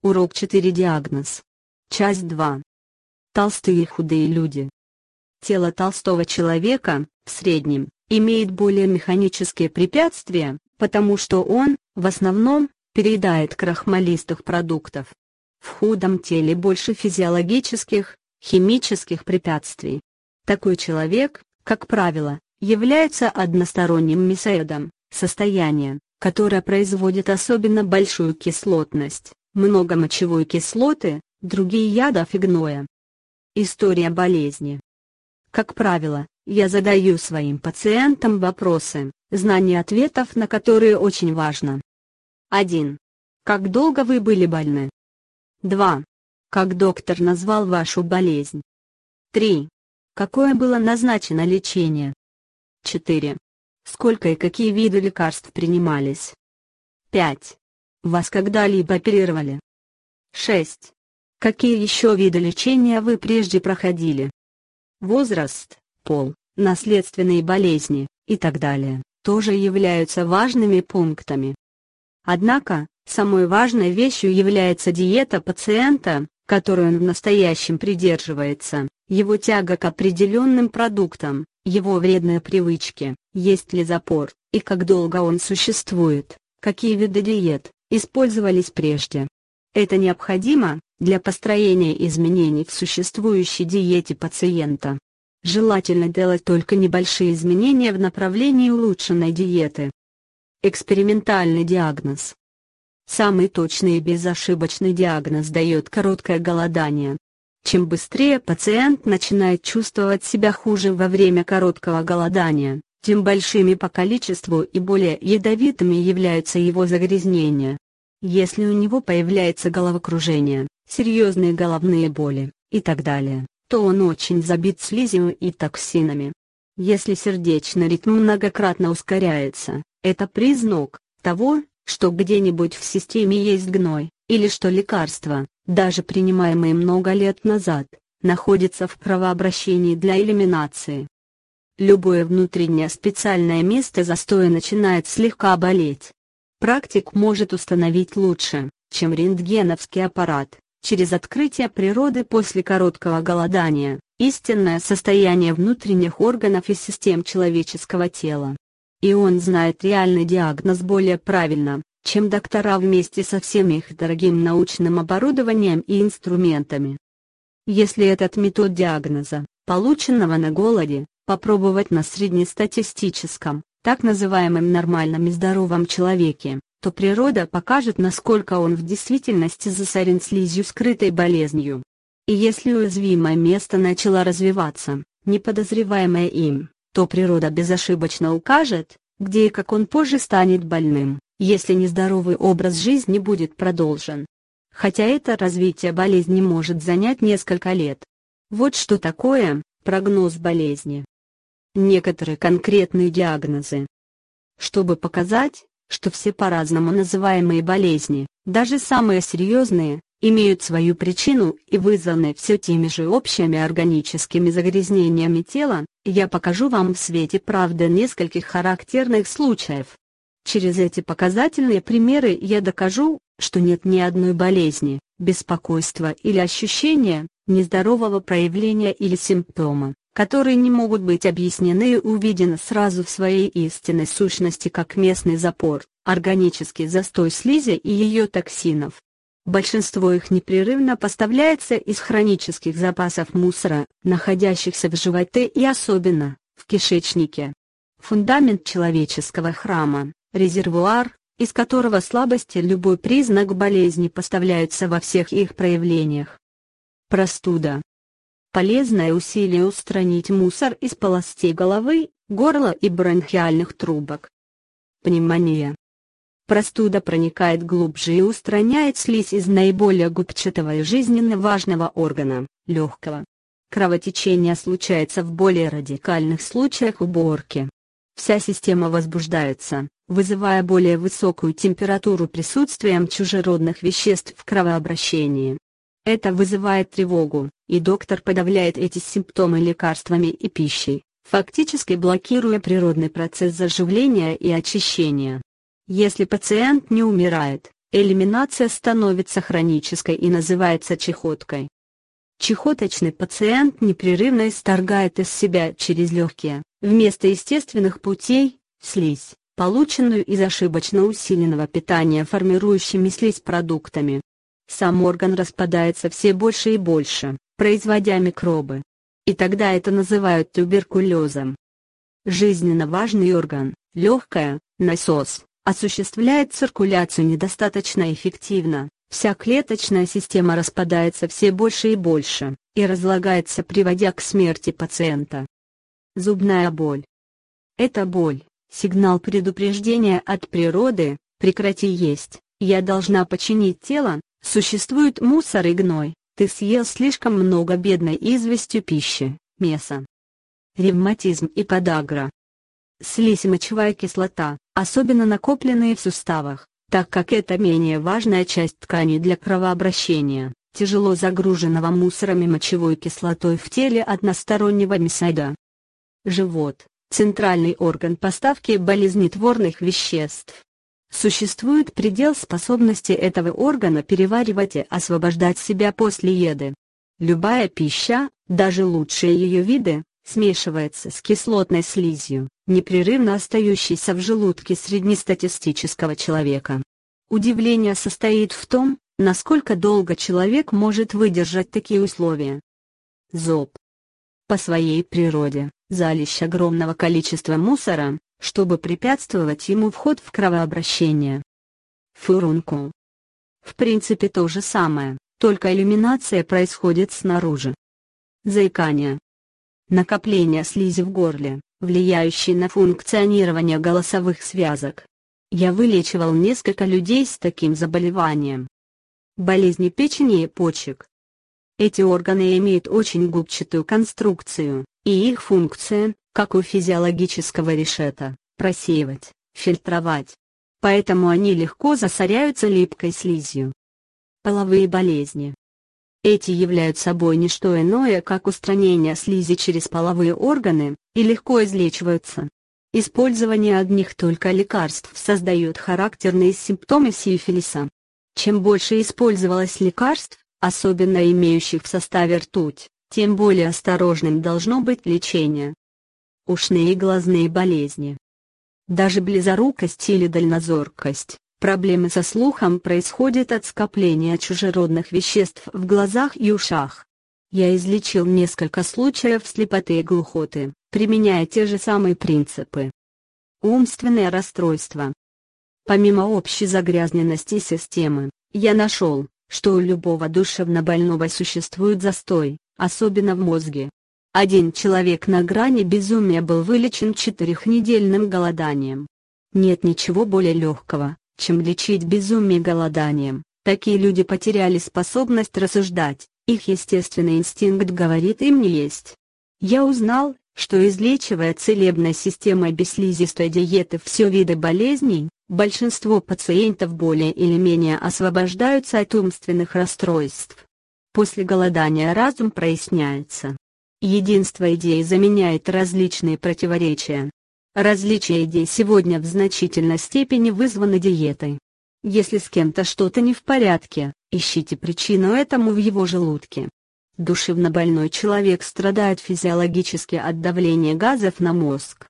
Урок 4. Диагноз. Часть 2. Толстые и худые люди. Тело толстого человека, в среднем, имеет более механические препятствия, потому что он, в основном, переедает крахмалистых продуктов. В худом теле больше физиологических, химических препятствий. Такой человек, как правило, является односторонним мисоедом, состояние, которое производит особенно большую кислотность, много мочевой кислоты, другие ядов и гноя. История болезни. Как правило, я задаю своим пациентам вопросы, знание ответов на которые очень важно. 1. Как долго вы были больны? 2. Как доктор назвал вашу болезнь? 3. Какое было назначено лечение? 4. Сколько и какие виды лекарств принимались? 5. Вас когда-либо оперировали? 6. Какие еще виды лечения вы прежде проходили? Возраст, пол, наследственные болезни и так далее тоже являются важными пунктами. Однако, самой важной вещью является диета пациента, которую он в настоящем придерживается, его тяга к определенным продуктам, его вредные привычки, есть ли запор, и как долго он существует, какие виды диет использовались прежде. Это необходимо для построения изменений в существующей диете пациента. Желательно делать только небольшие изменения в направлении улучшенной диеты. Экспериментальный диагноз. Самый точный и безошибочный диагноз дает короткое голодание. Чем быстрее пациент начинает чувствовать себя хуже во время короткого голодания, тем большими по количеству и более ядовитыми являются его загрязнения. Если у него появляется головокружение, серьезные головные боли и так далее, то он очень забит слизью и токсинами. Если сердечный ритм многократно ускоряется, это признак того, что где-нибудь в системе есть гной, или что лекарства, даже принимаемые много лет назад, находятся в кровообращении для элиминации. Любое внутреннее специальное место застоя начинает слегка болеть. Практик может установить лучше, чем рентгеновский аппарат, через открытие природы после короткого голодания, истинное состояние внутренних органов и систем человеческого тела. И он знает реальный диагноз более правильно, чем доктора вместе со всем их дорогим научным оборудованием и инструментами. Если этот метод диагноза, полученного на голоде, попробовать на среднестатистическом, так называемом нормальном и здоровом человеке, то природа покажет, насколько он в действительности засорен слизью, скрытой болезнью. И если уязвимое место начало развиваться, не подозреваемое им, то природа безошибочно укажет, где и как он позже станет больным, если нездоровый образ жизни будет продолжен. Хотя это развитие болезни может занять несколько лет. Вот что такое прогноз болезни. Некоторые конкретные диагнозы. Чтобы показать, что все по-разному называемые болезни, даже самые серьезные, имеют свою причину и вызваны все теми же общими органическими загрязнениями тела, я покажу вам в свете правды нескольких характерных случаев. Через эти показательные примеры я докажу, что нет ни одной болезни, беспокойства или ощущения, нездорового проявления или симптома, которые не могут быть объяснены и увидены сразу в своей истинной сущности как местный запор, органический застой слизи и ее токсинов. Большинство их непрерывно поставляется из хронических запасов мусора, находящихся в животе и особенно, в кишечнике. Фундамент человеческого храма, резервуар, из которого слабости любой признак болезни поставляются во всех их проявлениях. Простуда. Полезное усилие устранить мусор из полостей головы, горла и бронхиальных трубок. Пневмония. Простуда проникает глубже и устраняет слизь из наиболее губчатого и жизненно важного органа – легкого. Кровотечение случается в более радикальных случаях уборки. Вся система возбуждается, вызывая более высокую температуру присутствием чужеродных веществ в кровообращении. Это вызывает тревогу, и доктор подавляет эти симптомы лекарствами и пищей, фактически блокируя природный процесс заживления и очищения. Если пациент не умирает, элиминация становится хронической и называется чехоткой. Чехоточный пациент непрерывно исторгает из себя через легкие, вместо естественных путей, слизь, полученную из ошибочно усиленного питания формирующими слизь продуктами. Сам орган распадается все больше и больше, производя микробы. И тогда это называют туберкулезом. Жизненно важный орган, легкое, насос, осуществляет циркуляцию недостаточно эффективно. Вся клеточная система распадается все больше и больше, и разлагается, приводя к смерти пациента. Зубная боль. Это боль, сигнал предупреждения от природы: прекрати есть, я должна починить тело, существует мусор и гной, ты съел слишком много бедной известью пищи, мяса. Ревматизм и подагра. Слизь и мочевая кислота, особенно накопленные в суставах, так как это менее важная часть ткани для кровообращения, тяжело загруженного мусором и мочевой кислотой в теле одностороннего миоида. Живот – центральный орган поставки болезнетворных веществ. Существует предел способности этого органа переваривать и освобождать себя после еды. Любая пища, даже лучшие ее виды, смешивается с кислотной слизью, непрерывно остающейся в желудке среднестатистического человека. Удивление состоит в том, насколько долго человек может выдержать такие условия. Зоб. По своей природе, залежь огромного количества мусора, чтобы препятствовать ему вход в кровообращение. Фурункул. В принципе то же самое, только элиминация происходит снаружи. Заикание. Накопление слизи в горле, влияющее на функционирование голосовых связок. Я вылечивал несколько людей с таким заболеванием. Болезни печени и почек. Эти органы имеют очень губчатую конструкцию, и их функция, как у физиологического решета, просеивать, фильтровать. Поэтому они легко засоряются липкой слизью. Половые болезни. Эти являются собой не что иное, как устранение слизи через половые органы, и легко излечиваются. Использование одних только лекарств создает характерные симптомы сифилиса. Чем больше использовалось лекарств, особенно имеющих в составе ртуть, тем более осторожным должно быть лечение. Ушные и глазные болезни. Даже близорукость или дальнозоркость, проблемы со слухом происходят от скопления чужеродных веществ в глазах и ушах. Я излечил несколько случаев слепоты и глухоты, применяя те же самые принципы. Умственное расстройство. Помимо общей загрязненности системы, я нашел, что у любого душевнобольного существует застой, особенно в мозге. Один человек на грани безумия был вылечен 4-недельным голоданием. Нет ничего более легкого, чем лечить безумие голоданием. Такие люди потеряли способность рассуждать, их естественный инстинкт говорит им не есть. Я узнал, что излечивая целебной системой бесслизистой диеты все виды болезней, большинство пациентов более или менее освобождаются от умственных расстройств. После голодания разум проясняется. Единство идей заменяет различные противоречия. Различия идей сегодня в значительной степени вызваны диетой. Если с кем-то что-то не в порядке, ищите причину этому в его желудке. Душевнобольной человек страдает физиологически от давления газов на мозг.